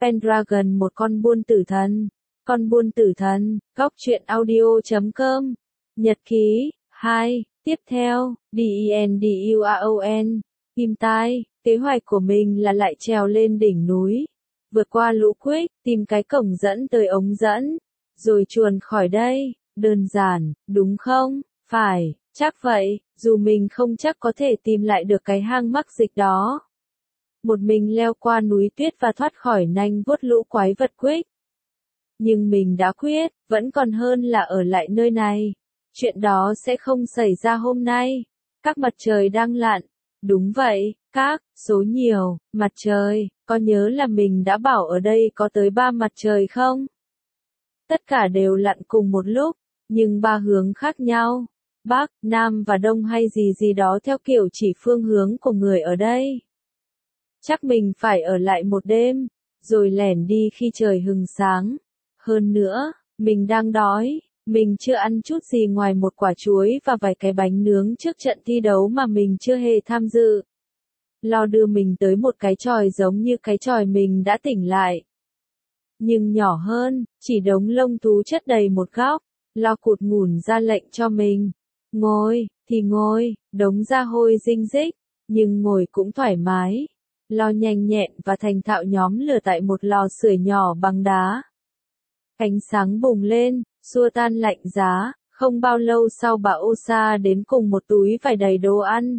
Pendragon, một con buôn tử thần. Con buôn tử thần, góc truyện audio.com. Nhật ký, 2, tiếp theo, DENDURON. Kim tai, kế hoạch của mình là lại trèo lên đỉnh núi, vượt qua lũ quếch, tìm cái cổng dẫn tới ống dẫn, rồi chuồn khỏi đây. Đơn giản, đúng không? Phải, chắc vậy, dù mình không chắc có thể tìm lại được cái hang mắc dịch đó. Một mình leo qua núi tuyết và thoát khỏi nanh vuốt lũ quái vật quếch. Nhưng mình đã quyết, vẫn còn hơn là ở lại nơi này. Chuyện đó sẽ không xảy ra hôm nay. Các mặt trời đang lặn. Đúng vậy, các số nhiều mặt trời, có nhớ là mình đã bảo ở đây có tới 3 mặt trời không? Tất cả đều lặn cùng một lúc, nhưng 3 hướng khác nhau. Bắc, Nam và Đông hay gì gì đó theo kiểu chỉ phương hướng của người ở đây. Chắc mình phải ở lại một đêm, rồi lẻn đi khi trời hừng sáng. Hơn nữa, mình đang đói, mình chưa ăn chút gì ngoài một quả chuối và vài cái bánh nướng trước trận thi đấu mà mình chưa hề tham dự. Lo đưa mình tới một cái chòi giống như cái chòi mình đã tỉnh lại. Nhưng nhỏ hơn, chỉ đống lông thú chất đầy một góc. Lo cụt ngủn ra lệnh cho mình. Ngồi, thì ngồi, đống da hôi dinh dích, nhưng ngồi cũng thoải mái. Lo nhanh nhẹn và thành thạo nhóm lửa tại một lò sưởi nhỏ bằng đá. Ánh sáng bùng lên, xua tan lạnh giá, không bao lâu sau bà Osa đến cùng một túi vải đầy đồ ăn.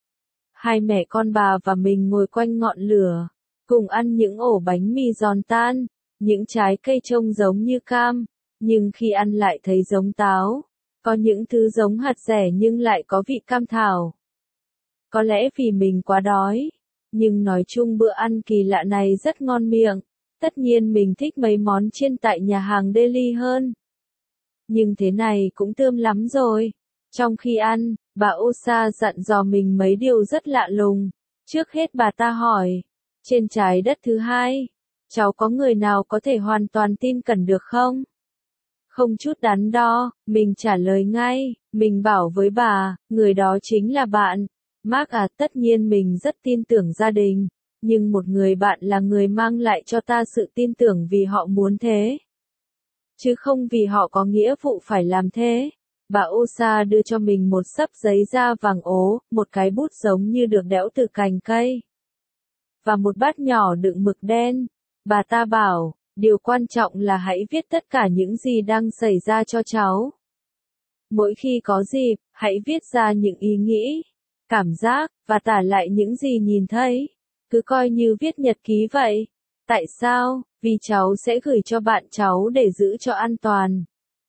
Hai mẹ con bà và mình ngồi quanh ngọn lửa, cùng ăn những ổ bánh mì giòn tan, những trái cây trông giống như cam, nhưng khi ăn lại thấy giống táo. Có những thứ giống hạt dẻ nhưng lại có vị cam thảo. Có lẽ vì mình quá đói, nhưng nói chung bữa ăn kỳ lạ này rất ngon miệng. Tất nhiên mình thích mấy món chiên tại nhà hàng Delhi hơn. Nhưng thế này cũng tươm lắm rồi. Trong khi ăn, bà Osa dặn dò mình mấy điều rất lạ lùng. Trước hết bà ta hỏi, trên trái đất thứ hai, cháu có người nào có thể hoàn toàn tin cẩn được không? Không chút đắn đo, mình trả lời ngay, mình bảo với bà, người đó chính là bạn. Mark à, tất nhiên mình rất tin tưởng gia đình. Nhưng một người bạn là người mang lại cho ta sự tin tưởng vì họ muốn thế. Chứ không vì họ có nghĩa vụ phải làm thế. Bà Osa đưa cho mình một xấp giấy da vàng ố, một cái bút giống như được đẽo từ cành cây. Và một bát nhỏ đựng mực đen. Bà ta bảo, điều quan trọng là hãy viết tất cả những gì đang xảy ra cho cháu. Mỗi khi có dịp, hãy viết ra những ý nghĩ, cảm giác, và tả lại những gì nhìn thấy. Cứ coi như viết nhật ký vậy. Tại sao? Vì cháu sẽ gửi cho bạn cháu để giữ cho an toàn.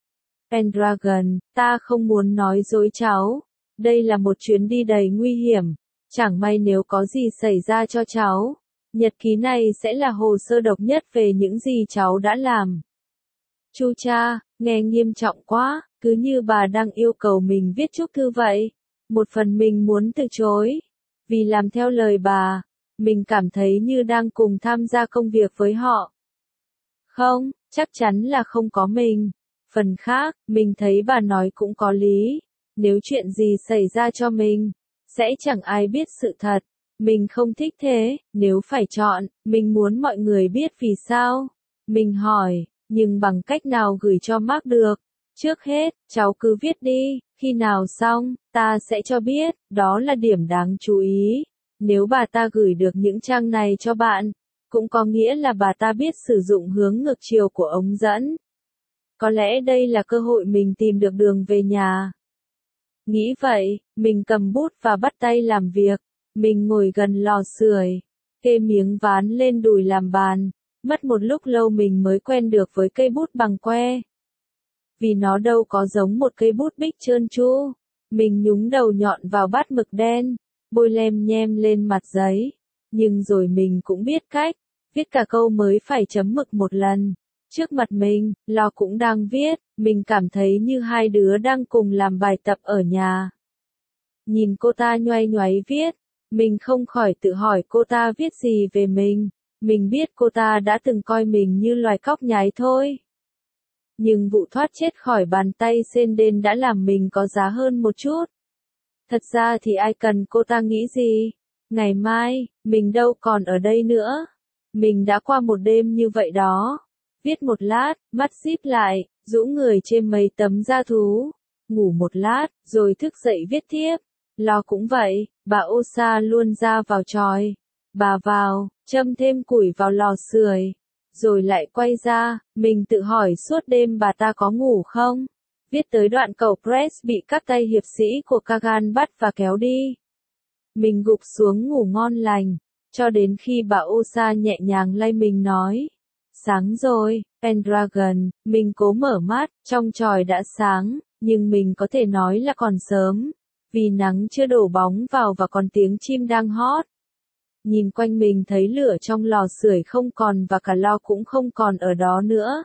Pendragon, ta không muốn nói dối cháu. Đây là một chuyến đi đầy nguy hiểm. Chẳng may nếu có gì xảy ra cho cháu. Nhật ký này sẽ là hồ sơ độc nhất về những gì cháu đã làm. Chu cha, nghe nghiêm trọng quá, cứ như bà đang yêu cầu mình viết chúc thư vậy. Một phần mình muốn từ chối. Vì làm theo lời bà. Mình cảm thấy như đang cùng tham gia công việc với họ. Không, chắc chắn là không có mình. Phần khác, mình thấy bà nói cũng có lý. Nếu chuyện gì xảy ra cho mình, sẽ chẳng ai biết sự thật. Mình không thích thế, nếu phải chọn, mình muốn mọi người biết vì sao. Mình hỏi, nhưng bằng cách nào gửi cho Mark được? Trước hết, cháu cứ viết đi, khi nào xong, ta sẽ cho biết, đó là điểm đáng chú ý. Nếu bà ta gửi được những trang này cho bạn, cũng có nghĩa là bà ta biết sử dụng hướng ngược chiều của ống dẫn. Có lẽ đây là cơ hội mình tìm được đường về nhà. Nghĩ vậy, mình cầm bút và bắt tay làm việc. Mình ngồi gần lò sưởi, kê miếng ván lên đùi làm bàn. Mất một lúc lâu mình mới quen được với cây bút bằng que. Vì nó đâu có giống một cây bút bích trơn tru. Mình nhúng đầu nhọn vào bát mực đen, bôi lem nhem lên mặt giấy. Nhưng rồi mình cũng biết cách, viết cả câu mới phải chấm mực một lần. Trước mặt mình, Lo cũng đang viết, mình cảm thấy như hai đứa đang cùng làm bài tập ở nhà. Nhìn cô ta nhoay nhoáy viết, mình không khỏi tự hỏi cô ta viết gì về mình. Mình biết cô ta đã từng coi mình như loài cóc nhái thôi. Nhưng vụ thoát chết khỏi bàn tay sên đên đã làm mình có giá hơn một chút. Thật ra thì ai cần cô ta nghĩ gì. Ngày mai, mình đâu còn ở đây nữa. Mình đã qua một đêm như vậy đó. Viết một lát, mắt díp lại, rũ người trên mấy tấm da thú. Ngủ một lát, rồi thức dậy viết tiếp. Lo cũng vậy, bà Osa luôn ra vào chòi. Bà vào, châm thêm củi vào lò sưởi. Rồi lại quay ra, mình tự hỏi suốt đêm bà ta có ngủ không? Viết tới đoạn cậu Press bị các tay hiệp sĩ của Kagan bắt và kéo đi. Mình gục xuống ngủ ngon lành, cho đến khi bà Osa nhẹ nhàng lay mình nói. Sáng rồi, Pendragon, mình cố mở mắt, trong chòi đã sáng, nhưng mình có thể nói là còn sớm, vì nắng chưa đổ bóng vào và còn tiếng chim đang hót. Nhìn quanh mình thấy lửa trong lò sưởi không còn và cả lo cũng không còn ở đó nữa.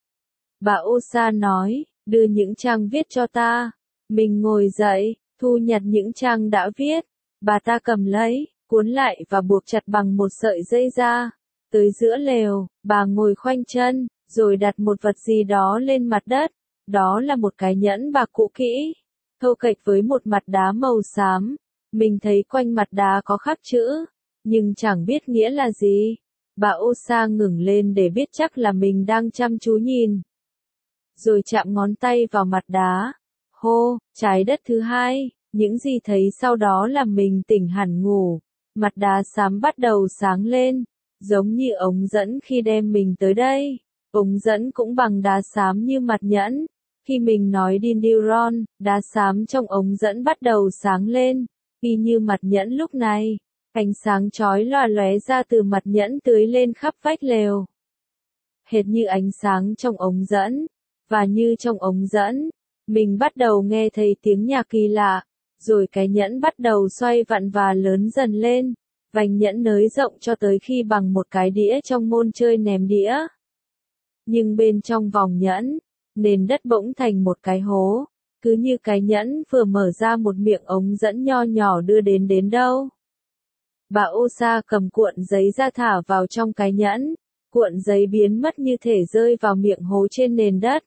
Bà Osa nói, đưa những trang viết cho ta. Mình ngồi dậy, thu nhặt những trang đã viết. Bà ta cầm lấy, cuốn lại và buộc chặt bằng một sợi dây da. Tới giữa lều, bà ngồi khoanh chân, rồi đặt một vật gì đó lên mặt đất. Đó là một cái nhẫn bạc cũ kỹ, thô kệch với một mặt đá màu xám. Mình thấy quanh mặt đá có khắc chữ, nhưng chẳng biết nghĩa là gì. Bà Osa ngẩng lên để biết chắc là mình đang chăm chú nhìn. Rồi chạm ngón tay vào mặt đá. Hô, trái đất thứ hai, những gì thấy sau đó làm mình tỉnh hẳn ngủ. Mặt đá xám bắt đầu sáng lên, giống như ống dẫn khi đem mình tới đây. Ống dẫn cũng bằng đá xám như mặt nhẫn. Khi mình nói Dindiron, đá xám trong ống dẫn bắt đầu sáng lên, y như mặt nhẫn lúc này. Ánh sáng chói lòa lóe ra từ mặt nhẫn tưới lên khắp vách lều. Hệt như ánh sáng trong ống dẫn, và như trong ống dẫn, mình bắt đầu nghe thấy tiếng nhạc kỳ lạ, rồi cái nhẫn bắt đầu xoay vặn và lớn dần lên, vành nhẫn nới rộng cho tới khi bằng một cái đĩa trong môn chơi ném đĩa. Nhưng bên trong vòng nhẫn, nền đất bỗng thành một cái hố, cứ như cái nhẫn vừa mở ra một miệng ống dẫn nho nhỏ đưa đến đâu. Bà Osa cầm cuộn giấy ra thả vào trong cái nhẫn, cuộn giấy biến mất như thể rơi vào miệng hố trên nền đất.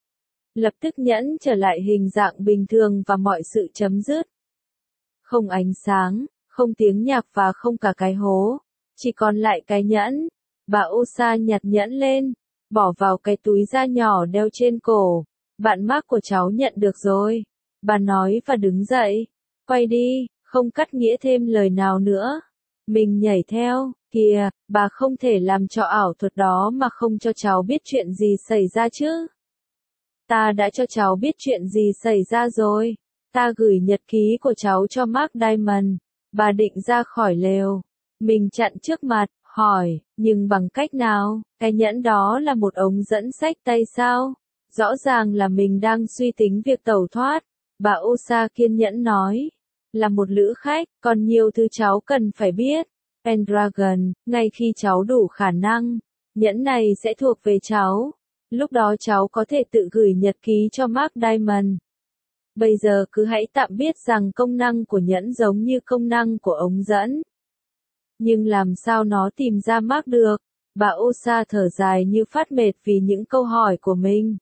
Lập tức nhẫn trở lại hình dạng bình thường và mọi sự chấm dứt. Không ánh sáng, không tiếng nhạc và không cả cái hố, chỉ còn lại cái nhẫn. Bà Osa nhặt nhẫn lên, bỏ vào cái túi da nhỏ đeo trên cổ. Bạn Mark của cháu nhận được rồi. Bà nói và đứng dậy. Quay đi, không cắt nghĩa thêm lời nào nữa. Mình nhảy theo, kìa, bà không thể làm trò ảo thuật đó mà không cho cháu biết chuyện gì xảy ra chứ. Ta đã cho cháu biết chuyện gì xảy ra rồi. Ta gửi nhật ký của cháu cho Mark Diamond. Bà định ra khỏi lều. Mình chặn trước mặt, hỏi, nhưng bằng cách nào? Cái nhẫn đó là một ống dẫn xách tay sao? Rõ ràng là mình đang suy tính việc tẩu thoát. Bà Osa kiên nhẫn nói. Là một lữ khách, còn nhiều thứ cháu cần phải biết. Pendragon, ngay khi cháu đủ khả năng, nhẫn này sẽ thuộc về cháu. Lúc đó cháu có thể tự gửi nhật ký cho Mark Diamond. Bây giờ cứ hãy tạm biết rằng công năng của nhẫn giống như công năng của ống dẫn. Nhưng làm sao nó tìm ra Mark được? Bà Osa thở dài như phát mệt vì những câu hỏi của mình.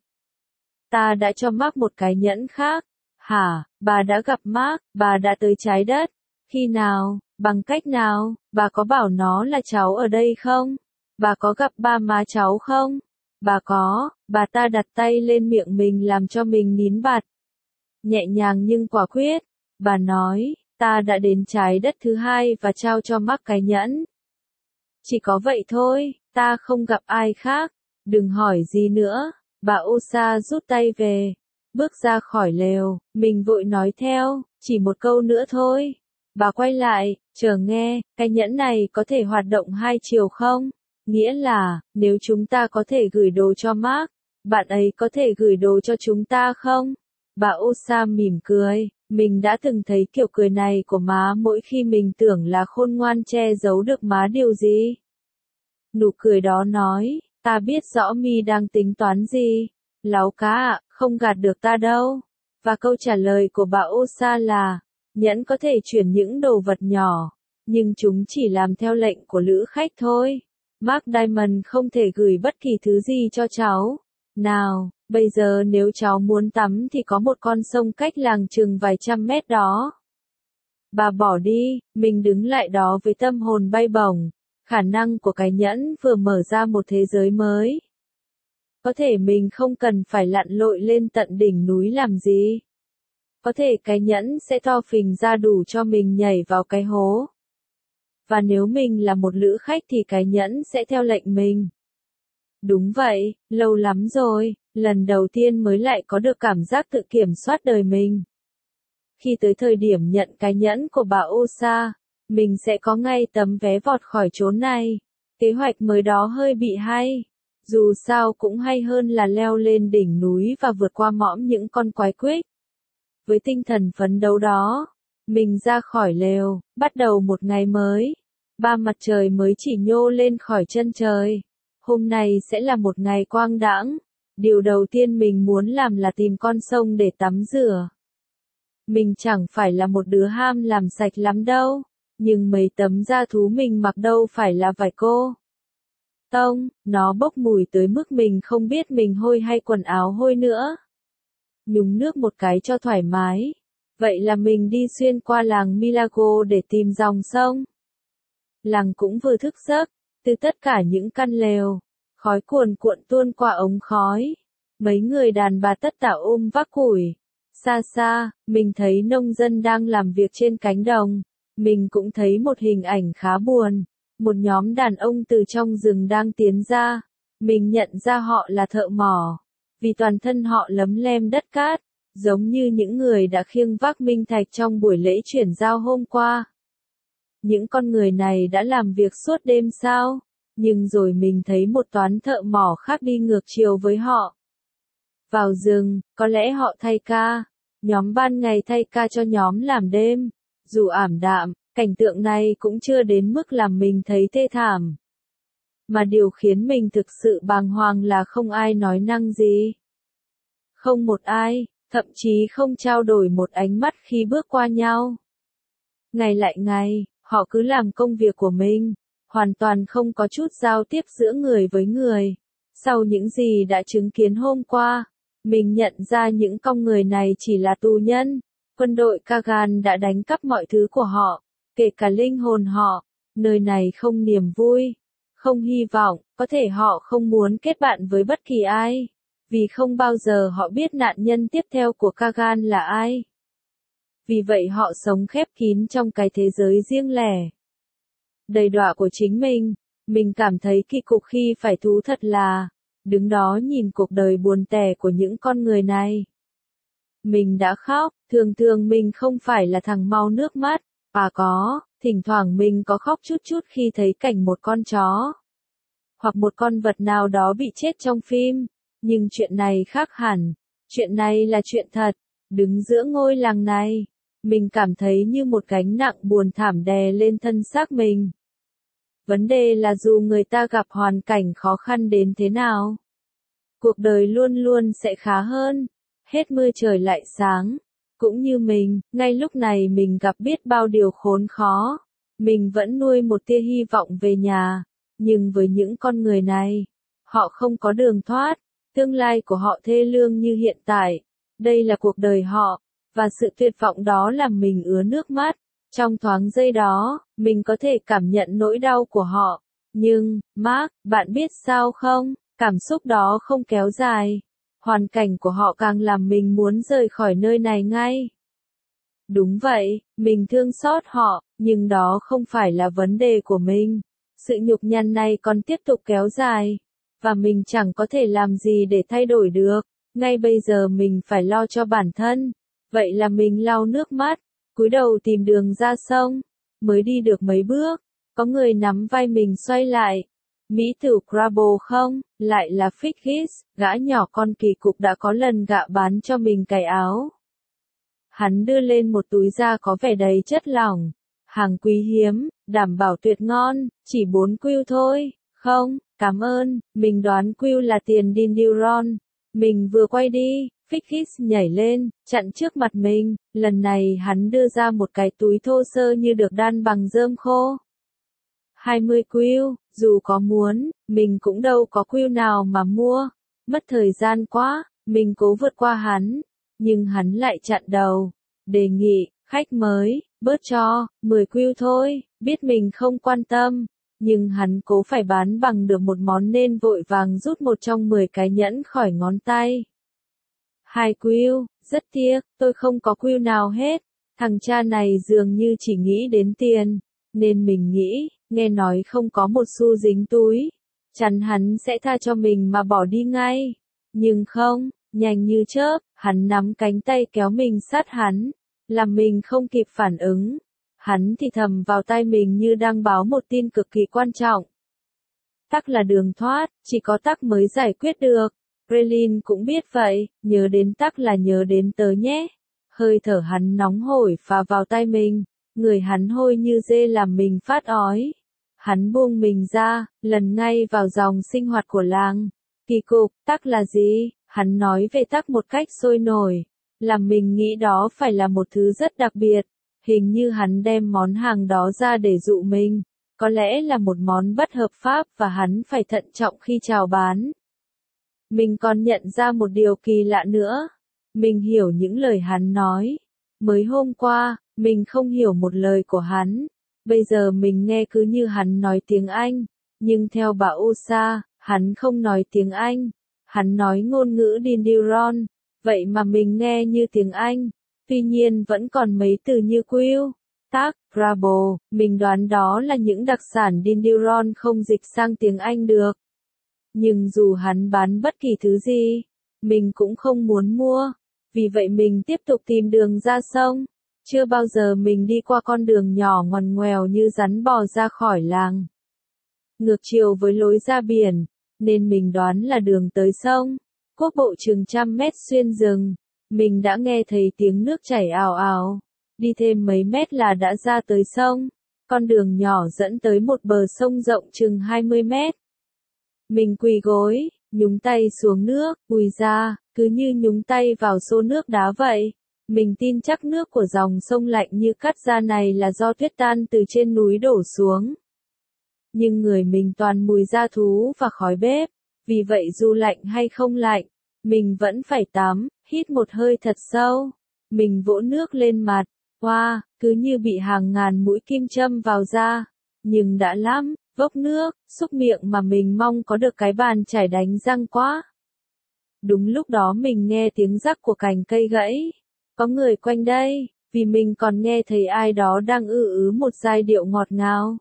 Ta đã cho Mark một cái nhẫn khác. Hả, bà đã gặp Mark, bà đã tới trái đất. Khi nào, bằng cách nào, bà có bảo nó là cháu ở đây không? Bà có gặp ba má cháu không? Bà có, bà ta đặt tay lên miệng mình làm cho mình nín bặt. Nhẹ nhàng nhưng quả quyết, bà nói, ta đã đến trái đất thứ hai và trao cho Mark cái nhẫn. Chỉ có vậy thôi, ta không gặp ai khác, đừng hỏi gì nữa. Bà Osa rút tay về, bước ra khỏi lều, mình vội nói theo, chỉ một câu nữa thôi. Bà quay lại, chờ nghe, cái nhẫn này có thể hoạt động hai chiều không? Nghĩa là, nếu chúng ta có thể gửi đồ cho Mark, bạn ấy có thể gửi đồ cho chúng ta không? Bà Osa mỉm cười, mình đã từng thấy kiểu cười này của má mỗi khi mình tưởng là khôn ngoan che giấu được má điều gì. Nụ cười đó nói, ta biết rõ mi đang tính toán gì. Láo cá ạ, không gạt được ta đâu. Và câu trả lời của bà Osa là, nhẫn có thể chuyển những đồ vật nhỏ, nhưng chúng chỉ làm theo lệnh của lữ khách thôi. Mark Diamond không thể gửi bất kỳ thứ gì cho cháu. Nào, bây giờ nếu cháu muốn tắm thì có một con sông cách làng chừng vài trăm mét đó. Bà bỏ đi, mình đứng lại đó với tâm hồn bay bổng. Khả năng của cái nhẫn vừa mở ra một thế giới mới. Có thể mình không cần phải lặn lội lên tận đỉnh núi làm gì. Có thể cái nhẫn sẽ to phình ra đủ cho mình nhảy vào cái hố. Và nếu mình là một lữ khách thì cái nhẫn sẽ theo lệnh mình. Đúng vậy, lâu lắm rồi, lần đầu tiên mới lại có được cảm giác tự kiểm soát đời mình. Khi tới thời điểm nhận cái nhẫn của bà Osa, mình sẽ có ngay tấm vé vọt khỏi chốn này. Kế hoạch mới đó hơi bị hay. Dù sao cũng hay hơn là leo lên đỉnh núi và vượt qua mõm những con quái quých. Với tinh thần phấn đấu đó, mình ra khỏi lều, bắt đầu một ngày mới. Ba mặt trời mới chỉ nhô lên khỏi chân trời. Hôm nay sẽ là một ngày quang đãng. Điều đầu tiên mình muốn làm là tìm con sông để tắm rửa. Mình chẳng phải là một đứa ham làm sạch lắm đâu, nhưng mấy tấm da thú mình mặc đâu phải là vải cô. Tông, nó bốc mùi tới mức mình không biết mình hôi hay quần áo hôi nữa. Nhúng nước một cái cho thoải mái. Vậy là mình đi xuyên qua làng Milago để tìm dòng sông. Làng cũng vừa thức giấc, từ tất cả những căn lều, khói cuồn cuộn tuôn qua ống khói. Mấy người đàn bà tất tả ôm vác củi. Xa xa, mình thấy nông dân đang làm việc trên cánh đồng. Mình cũng thấy một hình ảnh khá buồn. Một nhóm đàn ông từ trong rừng đang tiến ra. Mình nhận ra họ là thợ mỏ. Vì toàn thân họ lấm lem đất cát, giống như những người đã khiêng vác minh thạch trong buổi lễ chuyển giao hôm qua. Những con người này đã làm việc suốt đêm sao? Nhưng rồi mình thấy một toán thợ mỏ khác đi ngược chiều với họ. Vào rừng, có lẽ họ thay ca. Nhóm ban ngày thay ca cho nhóm làm đêm. Dù ảm đạm, cảnh tượng này cũng chưa đến mức làm mình thấy thê thảm. Mà điều khiến mình thực sự bàng hoàng là không ai nói năng gì. Không một ai, thậm chí không trao đổi một ánh mắt khi bước qua nhau. Ngày lại ngày, họ cứ làm công việc của mình, hoàn toàn không có chút giao tiếp giữa người với người. Sau những gì đã chứng kiến hôm qua, mình nhận ra những con người này chỉ là tù nhân. Quân đội Kagan đã đánh cắp mọi thứ của họ, kể cả linh hồn họ. Nơi này không niềm vui, không hy vọng, có thể họ không muốn kết bạn với bất kỳ ai. Vì không bao giờ họ biết nạn nhân tiếp theo của Kagan là ai. Vì vậy họ sống khép kín trong cái thế giới riêng lẻ. Đầy đọa của chính mình cảm thấy kỳ cục khi phải thú thật là, đứng đó nhìn cuộc đời buồn tẻ của những con người này. Mình đã khóc, thường mình không phải là thằng mau nước mắt, thỉnh thoảng mình có khóc chút chút khi thấy cảnh một con chó. Hoặc một con vật nào đó bị chết trong phim. Nhưng chuyện này khác hẳn. Chuyện này là chuyện thật. Đứng giữa ngôi làng này, mình cảm thấy như một gánh nặng buồn thảm đè lên thân xác mình. Vấn đề là dù người ta gặp hoàn cảnh khó khăn đến thế nào, cuộc đời luôn luôn sẽ khá hơn. Hết mưa trời lại sáng. Cũng như mình, ngay lúc này mình gặp biết bao điều khốn khó. Mình vẫn nuôi một tia hy vọng về nhà. Nhưng với những con người này, họ không có đường thoát. Tương lai của họ thê lương như hiện tại. Đây là cuộc đời họ. Và sự tuyệt vọng đó làm mình ứa nước mắt. Trong thoáng giây đó, mình có thể cảm nhận nỗi đau của họ. Nhưng, Mark, bạn biết sao không? Cảm xúc đó không kéo dài. Hoàn cảnh của họ càng làm mình muốn rời khỏi nơi này ngay. Đúng vậy, mình thương xót họ, nhưng đó không phải là vấn đề của mình. Sự nhục nhằn này còn tiếp tục kéo dài. Và mình chẳng có thể làm gì để thay đổi được. Ngay bây giờ mình phải lo cho bản thân. Vậy là mình lau nước mắt, cúi đầu tìm đường ra sông. Mới đi được mấy bước, có người nắm vai mình xoay lại. Mỹ tử Crabble không, lại là Fickis, gã nhỏ con kỳ cục đã có lần gạ bán cho mình cái áo. Hắn đưa lên một túi da có vẻ đầy chất lỏng. Hàng quý hiếm, đảm bảo tuyệt ngon, chỉ 4 QUIL thôi. Không, cảm ơn, mình đoán QUIL là tiền Dinduron. Mình vừa quay đi, Fickis nhảy lên, chặn trước mặt mình. Lần này hắn đưa ra một cái túi thô sơ như được đan bằng rơm khô. 20 QUIL, dù có muốn, mình cũng đâu có QUIL nào mà mua. Mất thời gian quá, mình cố vượt qua hắn. Nhưng hắn lại chặn đầu. Đề nghị, khách mới, bớt cho, 10 QUIL thôi, biết mình không quan tâm. nhưng hắn cố phải bán bằng được một món nên vội vàng rút một trong 10 cái nhẫn khỏi ngón tay. 2 Quill, rất tiếc, tôi không có Quill nào hết. Thằng cha này dường như chỉ nghĩ đến tiền, nên mình nghĩ, nghe nói không có một xu dính túi, chắn hắn sẽ tha cho mình mà bỏ đi ngay. Nhưng không, nhanh như chớp, hắn nắm cánh tay kéo mình sát hắn, làm mình không kịp phản ứng. Hắn thì thầm vào tai mình như đang báo một tin cực kỳ quan trọng. Tắc là đường thoát, chỉ có Tắc mới giải quyết được. Krillin cũng biết vậy, nhớ đến Tắc là nhớ đến tớ nhé. Hơi thở hắn nóng hổi phả vào tai mình, người hắn hôi như dê làm mình phát ói. Hắn buông mình ra, lần ngay vào dòng sinh hoạt của làng. Kỳ cục, Tắc là gì? Hắn nói về Tắc một cách sôi nổi, làm mình nghĩ đó phải là một thứ rất đặc biệt. Hình như hắn đem món hàng đó ra để dụ mình, có lẽ là một món bất hợp pháp và hắn phải thận trọng khi chào bán. Mình còn nhận ra một điều kỳ lạ nữa. Mình hiểu những lời hắn nói. Mới hôm qua, mình không hiểu một lời của hắn. Bây giờ mình nghe cứ như hắn nói tiếng Anh. Nhưng theo bà Osa, hắn không nói tiếng Anh. Hắn nói ngôn ngữ Dindiron. Vậy mà mình nghe như tiếng Anh. Tuy nhiên vẫn còn mấy từ như Quill, Tắc, Rubble. Mình đoán đó là những đặc sản Dindiron không dịch sang tiếng Anh được. Nhưng dù hắn bán bất kỳ thứ gì, mình cũng không muốn mua. Vì vậy mình tiếp tục tìm đường ra sông. Chưa bao giờ mình đi qua con đường nhỏ ngoằn ngoèo như rắn bò ra khỏi làng. Ngược chiều với lối ra biển, nên mình đoán là đường tới sông. Quốc bộ chừng 100 mét xuyên rừng. Mình đã nghe thấy tiếng nước chảy ào ào. Đi thêm mấy mét là đã ra tới sông. Con đường nhỏ dẫn tới một bờ sông rộng chừng 20 mét. Mình quỳ gối, nhúng tay xuống nước, ùi ra, cứ như nhúng tay vào xô nước đá vậy. Mình tin chắc nước của dòng sông lạnh như cắt da này là do tuyết tan từ trên núi đổ xuống. Nhưng người mình toàn mùi da thú và khói bếp. Vì vậy dù lạnh hay không lạnh, mình vẫn phải tắm, hít một hơi thật sâu. Mình vỗ nước lên mặt, wow, cứ như bị hàng ngàn mũi kim châm vào da. Nhưng đã lắm, vốc nước, xúc miệng mà mình mong có được cái bàn chải đánh răng quá. Đúng lúc đó mình nghe tiếng rắc của cành cây gãy. Có người quanh đây, vì mình còn nghe thấy ai đó đang một giai điệu ngọt ngào.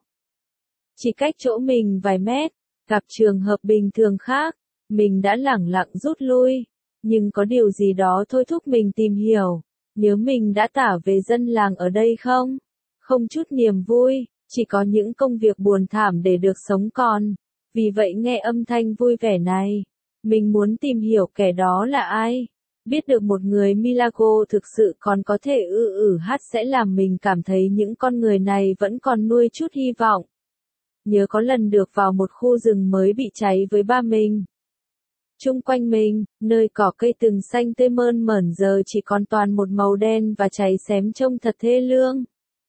Chỉ cách chỗ mình vài mét, gặp trường hợp bình thường khác, mình đã lẳng lặng rút lui. Nhưng có điều gì đó thôi thúc mình tìm hiểu, nếu mình đã tả về dân làng ở đây không? Không chút niềm vui, chỉ có những công việc buồn thảm để được sống còn. Vì vậy nghe âm thanh vui vẻ này, mình muốn tìm hiểu kẻ đó là ai. Biết được một người Milagro thực sự còn có thể hát sẽ làm mình cảm thấy những con người này vẫn còn nuôi chút hy vọng. Nhớ có lần được vào một khu rừng mới bị cháy với ba mình. Chung quanh mình, nơi cỏ cây từng xanh tươi mơn mởn giờ chỉ còn toàn một màu đen và cháy xém trông thật thê lương.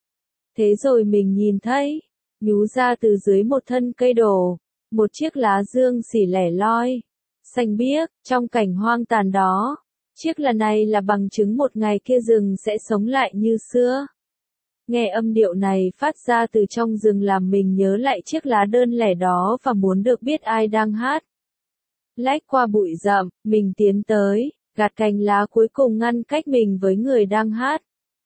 Thế rồi mình nhìn thấy, nhú ra từ dưới một thân cây đổ, một chiếc lá dương xỉ lẻ loi, xanh biếc, trong cảnh hoang tàn đó. Chiếc lá này là bằng chứng một ngày kia rừng sẽ sống lại như xưa. Nghe âm điệu này phát ra từ trong rừng làm mình nhớ lại chiếc lá đơn lẻ đó và muốn được biết ai đang hát. Lách qua bụi rậm, mình tiến tới, gạt cành lá cuối cùng ngăn cách mình với người đang hát.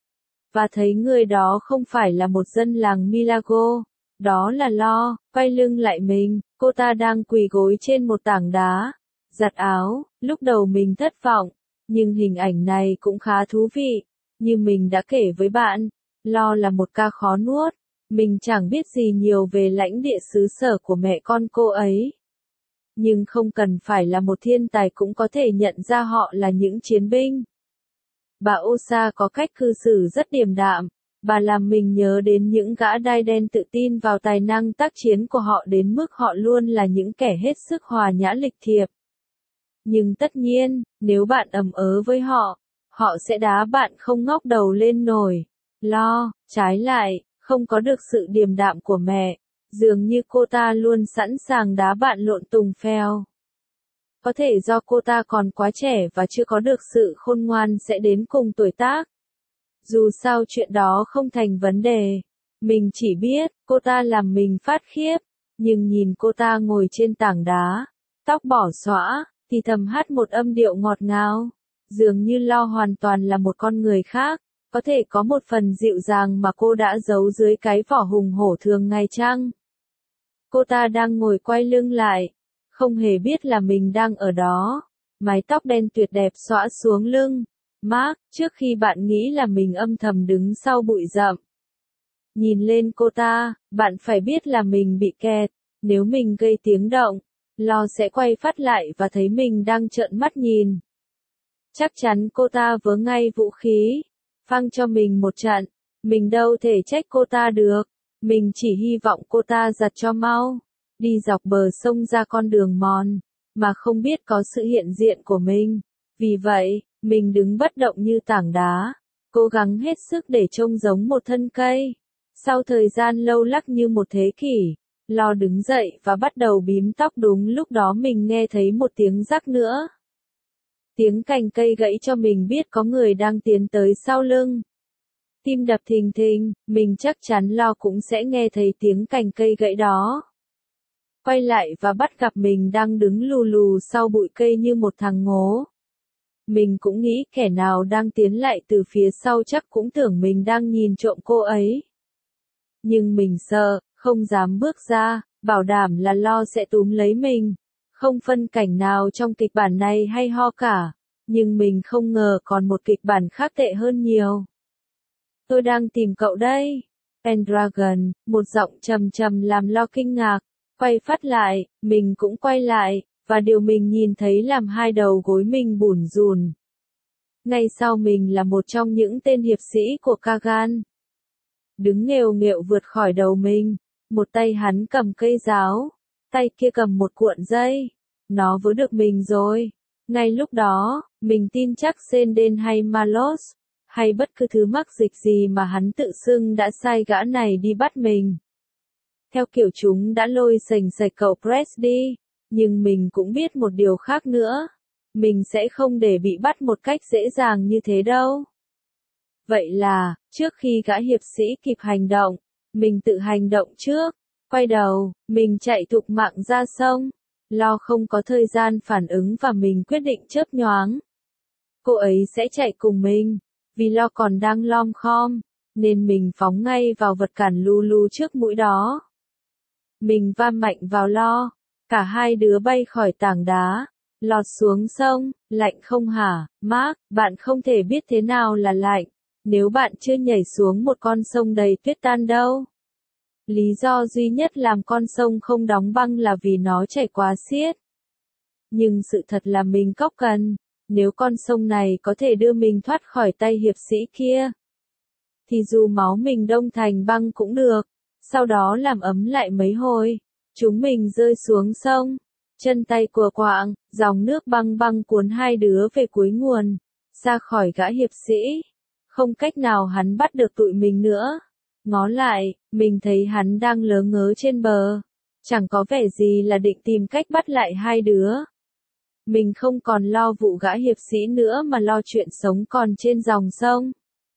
Và thấy người đó không phải là một dân làng Milagro, đó là Lo, quay lưng lại mình, cô ta đang quỳ gối trên một tảng đá, giặt áo. Lúc đầu mình thất vọng, nhưng hình ảnh này cũng khá thú vị. Như mình đã kể với bạn, Lo là một ca khó nuốt, mình chẳng biết gì nhiều về lãnh địa xứ sở của mẹ con cô ấy. Nhưng không cần phải là một thiên tài cũng có thể nhận ra họ là những chiến binh. Bà Osa có cách cư xử rất điềm đạm, bà làm mình nhớ đến những gã đai đen tự tin vào tài năng tác chiến của họ đến mức họ luôn là những kẻ hết sức hòa nhã lịch thiệp. Nhưng tất nhiên, nếu bạn ầm ớ với họ, họ sẽ đá bạn không ngóc đầu lên nổi. Lo, trái lại, không có được sự điềm đạm của mẹ, dường như cô ta luôn sẵn sàng đá bạn lộn tùng phèo. Có thể do cô ta còn quá trẻ và chưa có được sự khôn ngoan sẽ đến cùng tuổi tác. Dù sao chuyện đó không thành vấn đề. Mình chỉ biết, cô ta làm mình phát khiếp. Nhưng nhìn cô ta ngồi trên tảng đá, tóc bỏ xõa, thì thầm hát một âm điệu ngọt ngào. Dường như Lo hoàn toàn là một con người khác, có thể có một phần dịu dàng mà cô đã giấu dưới cái vỏ hùng hổ thường ngày chăng? Cô ta đang ngồi quay lưng lại, không hề biết là mình đang ở đó. Mái tóc đen tuyệt đẹp xõa xuống lưng. Mark, trước khi bạn nghĩ là mình âm thầm đứng sau bụi rậm. Nhìn lên cô ta, bạn phải biết là mình bị kẹt. Nếu mình gây tiếng động, Lo sẽ quay phát lại và thấy mình đang trợn mắt nhìn. Chắc chắn cô ta vớ ngay vũ khí, phang cho mình một trận. Mình đâu thể trách cô ta được. Mình chỉ hy vọng cô ta giặt cho mau. Đi dọc bờ sông ra con đường mòn, mà không biết có sự hiện diện của mình. Vì vậy, mình đứng bất động như tảng đá, cố gắng hết sức để trông giống một thân cây. Sau thời gian lâu lắc như một thế kỷ, Lo đứng dậy và bắt đầu bím tóc. Đúng lúc đó mình nghe thấy một tiếng rắc nữa. Tiếng cành cây gãy cho mình biết có người đang tiến tới sau lưng. Tim đập thình thình, mình chắc chắn Lo cũng sẽ nghe thấy tiếng cành cây gãy đó. Quay lại và bắt gặp mình đang đứng lù lù sau bụi cây như một thằng ngố. Mình cũng nghĩ kẻ nào đang tiến lại từ phía sau chắc cũng tưởng mình đang nhìn trộm cô ấy. Nhưng mình sợ, không dám bước ra, bảo đảm là Lo sẽ túm lấy mình. Không phân cảnh nào trong kịch bản này hay ho cả, nhưng mình không ngờ còn một kịch bản khác tệ hơn nhiều. Tôi đang tìm cậu đây. Pendragon, một giọng trầm trầm làm Lo kinh ngạc. Quay phát lại, mình cũng quay lại, và điều mình nhìn thấy làm hai đầu gối mình bủn rủn. Ngay sau mình là một trong những tên hiệp sĩ của Kagan. Đứng nghều nghẹo vượt khỏi đầu mình, một tay hắn cầm cây giáo, tay kia cầm một cuộn dây. Nó vớ được mình rồi. Ngay lúc đó, mình tin chắc Senden hay Malos, hay bất cứ thứ mắc dịch gì mà hắn tự xưng đã sai gã này đi bắt mình. Theo kiểu chúng đã lôi sành sạch cậu Press đi, nhưng mình cũng biết một điều khác nữa. Mình sẽ không để bị bắt một cách dễ dàng như thế đâu. Vậy là, trước khi gã hiệp sĩ kịp hành động, mình tự hành động trước. Quay đầu, mình chạy thục mạng ra sông. Lo không có thời gian phản ứng và mình quyết định chớp nhoáng. Cô ấy sẽ chạy cùng mình, vì Lo còn đang lom khom, nên mình phóng ngay vào vật cản lù lù trước mũi đó. Mình va mạnh vào Lo, cả hai đứa bay khỏi tảng đá, lọt xuống sông. Lạnh không hả, Mark? Bạn không thể biết thế nào là lạnh, nếu bạn chưa nhảy xuống một con sông đầy tuyết tan đâu. Lý do duy nhất làm con sông không đóng băng là vì nó chảy quá xiết. Nhưng sự thật là mình cóc cần, nếu con sông này có thể đưa mình thoát khỏi tay hiệp sĩ kia, thì dù máu mình đông thành băng cũng được. Sau đó làm ấm lại mấy hồi, chúng mình rơi xuống sông, chân tay cùa quạng, dòng nước băng băng cuốn hai đứa về cuối nguồn, ra khỏi gã hiệp sĩ. Không cách nào hắn bắt được tụi mình nữa. Ngó lại, mình thấy hắn đang lớ ngớ trên bờ, chẳng có vẻ gì là định tìm cách bắt lại hai đứa. Mình không còn lo vụ gã hiệp sĩ nữa mà lo chuyện sống còn trên dòng sông.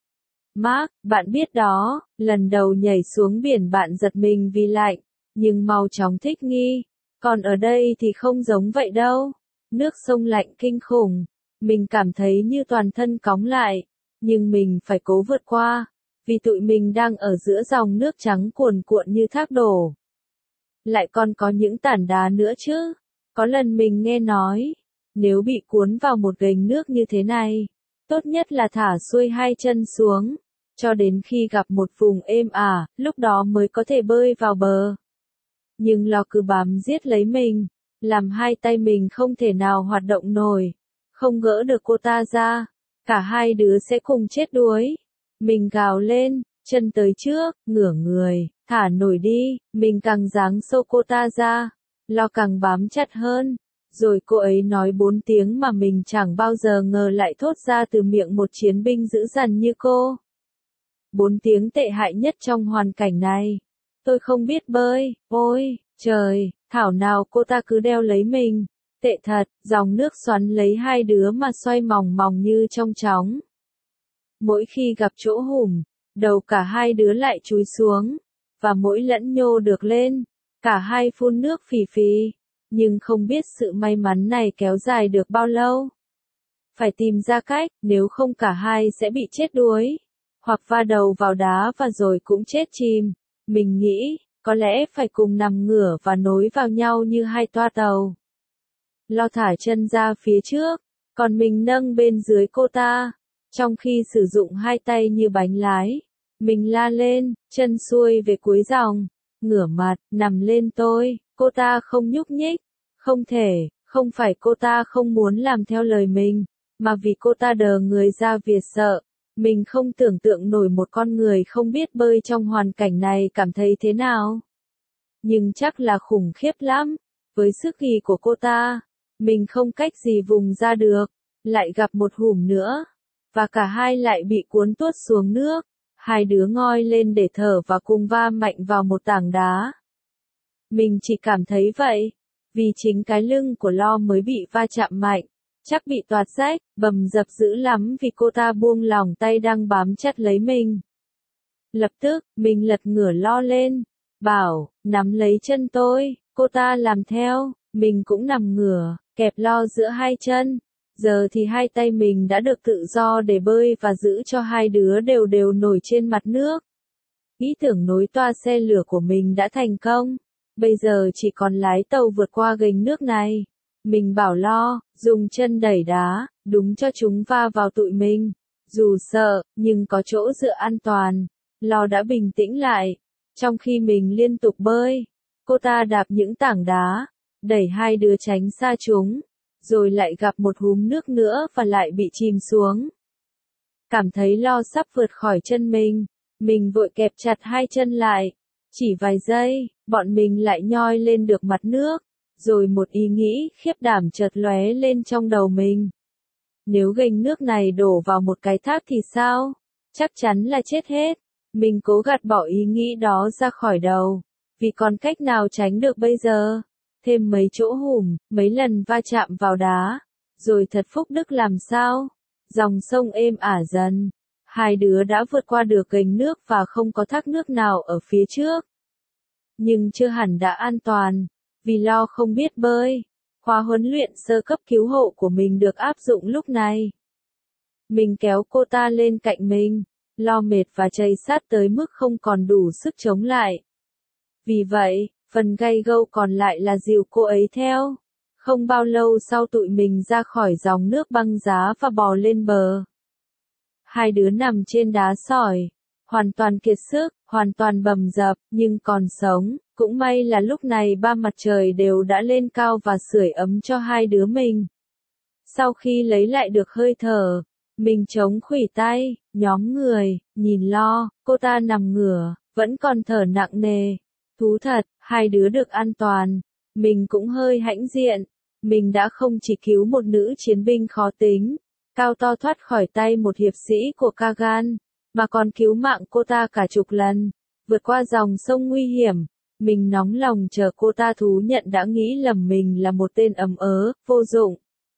Mark, bạn biết đó, lần đầu nhảy xuống biển bạn giật mình vì lạnh, nhưng mau chóng thích nghi. Còn ở đây thì không giống vậy đâu. Nước sông lạnh kinh khủng. Mình cảm thấy như toàn thân cóng lại, nhưng mình phải cố vượt qua, vì tụi mình đang ở giữa dòng nước trắng cuồn cuộn như thác đổ. Lại còn có những tảng đá nữa chứ. Có lần mình nghe nói, nếu bị cuốn vào một gành nước như thế này, tốt nhất là thả xuôi hai chân xuống, cho đến khi gặp một vùng êm ả, lúc đó mới có thể bơi vào bờ. Nhưng Lo cứ bám giết lấy mình, làm hai tay mình không thể nào hoạt động nổi, không gỡ được cô ta ra, cả hai đứa sẽ cùng chết đuối. Mình gào lên, chân tới trước, ngửa người, thả nổi đi, mình càng giáng sâu cô ta ra, Lo càng bám chặt hơn. Rồi cô ấy nói 4 tiếng mà mình chẳng bao giờ ngờ lại thốt ra từ miệng một chiến binh dữ dằn như cô. 4 tiếng tệ hại nhất trong hoàn cảnh này. Tôi không biết bơi, ôi, trời, thảo nào cô ta cứ đeo lấy mình. Tệ thật, dòng nước xoắn lấy hai đứa mà xoay mòng mòng như trong chóng. Mỗi khi gặp chỗ hùm, đầu cả hai đứa lại chúi xuống, và mỗi lẫn nhô được lên. Cả hai phun nước phì phì, nhưng không biết sự may mắn này kéo dài được bao lâu. Phải tìm ra cách, nếu không cả hai sẽ bị chết đuối, hoặc va đầu vào đá và rồi cũng chết chìm. Mình nghĩ, có lẽ phải cùng nằm ngửa và nối vào nhau như hai toa tàu. Lo thả chân ra phía trước, còn mình nâng bên dưới cô ta, trong khi sử dụng hai tay như bánh lái. Mình la lên, chân xuôi về cuối dòng, ngửa mặt, nằm lên tôi, cô ta không nhúc nhích. Không thể, không phải cô ta không muốn làm theo lời mình, mà vì cô ta đờ người ra vì sợ. Mình không tưởng tượng nổi một con người không biết bơi trong hoàn cảnh này cảm thấy thế nào. Nhưng chắc là khủng khiếp lắm. Với sức ghì của cô ta, mình không cách gì vùng ra được. Lại gặp một hùm nữa, và cả hai lại bị cuốn tuốt xuống nước. Hai đứa ngoi lên để thở và cùng va mạnh vào một tảng đá. Mình chỉ cảm thấy vậy, vì chính cái lưng của Lo mới bị va chạm mạnh, chắc bị toạc rách, bầm dập dữ lắm vì cô ta buông lỏng tay đang bám chặt lấy mình. Lập tức, mình lật ngửa Lo lên, bảo, nắm lấy chân tôi, cô ta làm theo, mình cũng nằm ngửa, kẹp Lo giữa hai chân. Giờ thì hai tay mình đã được tự do để bơi và giữ cho hai đứa đều đều nổi trên mặt nước. Ý tưởng nối toa xe lửa của mình đã thành công. Bây giờ chỉ còn lái tàu vượt qua gành nước này. Mình bảo Lo, dùng chân đẩy đá, đúng cho chúng va vào tụi mình. Dù sợ, nhưng có chỗ dựa an toàn. Lo đã bình tĩnh lại. Trong khi mình liên tục bơi, cô ta đạp những tảng đá, đẩy hai đứa tránh xa chúng. Rồi lại gặp một húm nước nữa và lại bị chìm xuống. Cảm thấy Lo sắp vượt khỏi chân mình vội kẹp chặt hai chân lại. Chỉ vài giây, bọn mình lại nhoi lên được mặt nước, rồi một ý nghĩ khiếp đảm chợt lóe lên trong đầu mình. Nếu gành nước này đổ vào một cái thác thì sao? Chắc chắn là chết hết. Mình cố gạt bỏ ý nghĩ đó ra khỏi đầu, vì còn cách nào tránh được bây giờ? Thêm mấy chỗ hùm, mấy lần va chạm vào đá, rồi thật phúc đức làm sao? Dòng sông êm ả dần, hai đứa đã vượt qua được gành nước và không có thác nước nào ở phía trước. Nhưng chưa hẳn đã an toàn, vì Lo không biết bơi. Khóa huấn luyện sơ cấp cứu hộ của mình được áp dụng lúc này. Mình kéo cô ta lên cạnh mình, Lo mệt và chầy sát tới mức không còn đủ sức chống lại. Vì vậy, phần gay gâu còn lại là dìu cô ấy theo. Không bao lâu sau tụi mình ra khỏi dòng nước băng giá và bò lên bờ. Hai đứa nằm trên đá sỏi, hoàn toàn kiệt sức, hoàn toàn bầm dập, nhưng còn sống. Cũng may là lúc này ba mặt trời đều đã lên cao và sưởi ấm cho hai đứa mình. Sau khi lấy lại được hơi thở, mình chống khuỷu tay, nhóm người, nhìn Lo, cô ta nằm ngửa, vẫn còn thở nặng nề. Thú thật, hai đứa được an toàn. Mình cũng hơi hãnh diện. Mình đã không chỉ cứu một nữ chiến binh khó tính, cao to thoát khỏi tay một hiệp sĩ của Kagan, mà còn cứu mạng cô ta cả chục lần. Vượt qua dòng sông nguy hiểm, mình nóng lòng chờ cô ta thú nhận đã nghĩ lầm mình là một tên ấm ớ, vô dụng.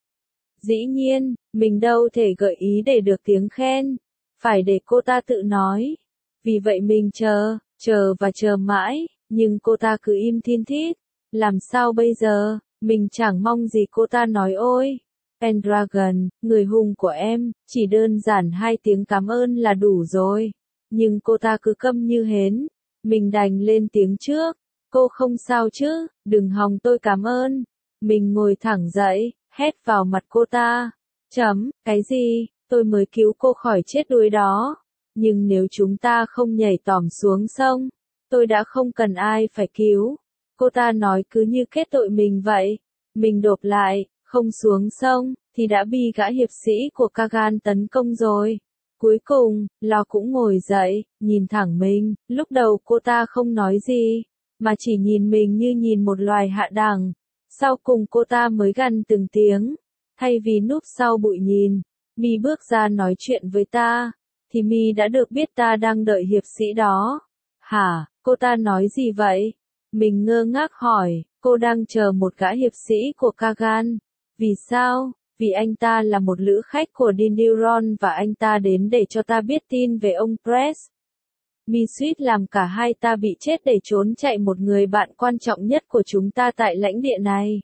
Dĩ nhiên, mình đâu thể gợi ý để được tiếng khen, phải để cô ta tự nói. Vì vậy mình chờ và chờ mãi, nhưng cô ta cứ im thin thít. Làm sao bây giờ? Mình chẳng mong gì cô ta nói ôi, Pendragon, người hùng của em, chỉ đơn giản hai tiếng cảm ơn là đủ rồi. Nhưng cô ta cứ câm như hến. Mình đành lên tiếng trước. Cô không sao chứ, đừng hòng tôi cảm ơn. Mình ngồi thẳng dậy, hét vào mặt cô ta. Cái gì, tôi mới cứu cô khỏi chết đuối đó. Nhưng nếu chúng ta không nhảy tỏm xuống sông, tôi đã không cần ai phải cứu. Cô ta nói cứ như kết tội mình vậy. Mình đột lại, không xuống sông, thì đã bị gã hiệp sĩ của Kagan tấn công rồi. Cuối cùng, Lo cũng ngồi dậy, nhìn thẳng mình. Lúc đầu cô ta không nói gì, mà chỉ nhìn mình như nhìn một loài hạ đẳng. Sau cùng cô ta mới gằn từng tiếng. Thay vì núp sau bụi nhìn, Mi bước ra nói chuyện với ta, thì Mi đã được biết ta đang đợi hiệp sĩ đó. Hả, cô ta nói gì vậy? Mình ngơ ngác hỏi, cô đang chờ một gã hiệp sĩ của Kagan. Vì sao? Vì anh ta là một lữ khách của Dindyron và anh ta đến để cho ta biết tin về ông Press. Mi suýt làm cả hai ta bị chết để trốn chạy một người bạn quan trọng nhất của chúng ta tại lãnh địa này.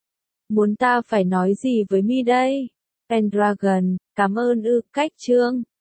Muốn ta phải nói gì với Mi đây? Pendragon, cảm ơn cách chương.